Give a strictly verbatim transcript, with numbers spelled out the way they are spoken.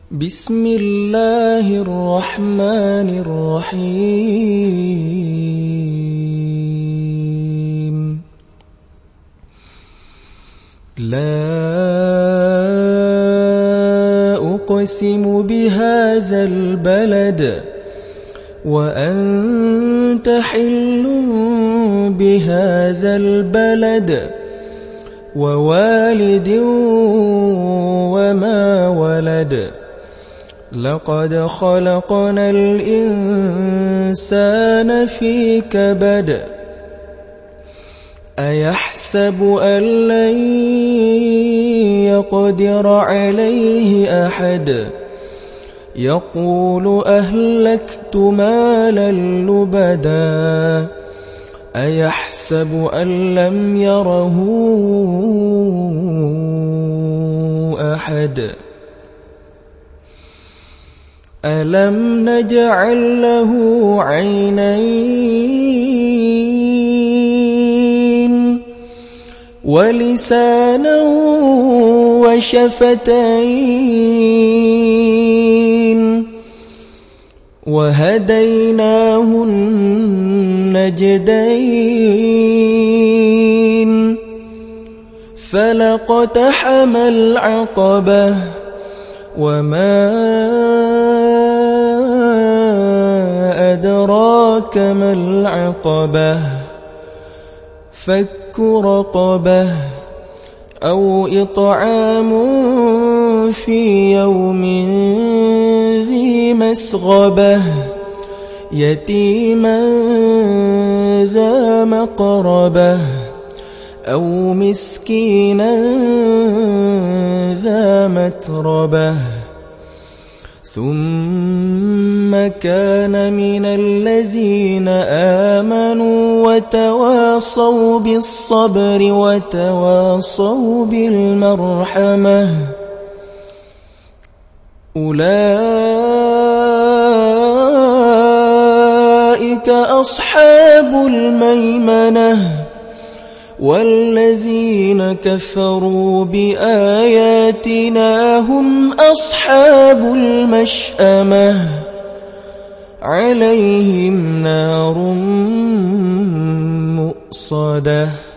بسم الله الرحمن الرحيم لا أقسم بهذا البلد وأنت حل بهذا البلد ووالد وما ولد لقد خلقنا الإنسان في كبد أيحسب أن لن يقدر عليه أحد يقول أهلكت مالا لبدا أيحسب أن لم يره أحد ألم نجعل له عينين ولسانا وشفتين وهديناه النجدين فلاقتحم العقبة وما أدراك ما العقبة فك رقبة أو إطعام في يوم ذي مسغبة يتيما ذا مقربة أو مسكينا ذا متربة ثم كان من الذين آمنوا وتواصوا بالصبر وتواصوا بالمرحمة أولئك أصحاب الميمنة والذين كفروا بآياتنا هم أصحاب المشأمة عليهم نار مؤصدة.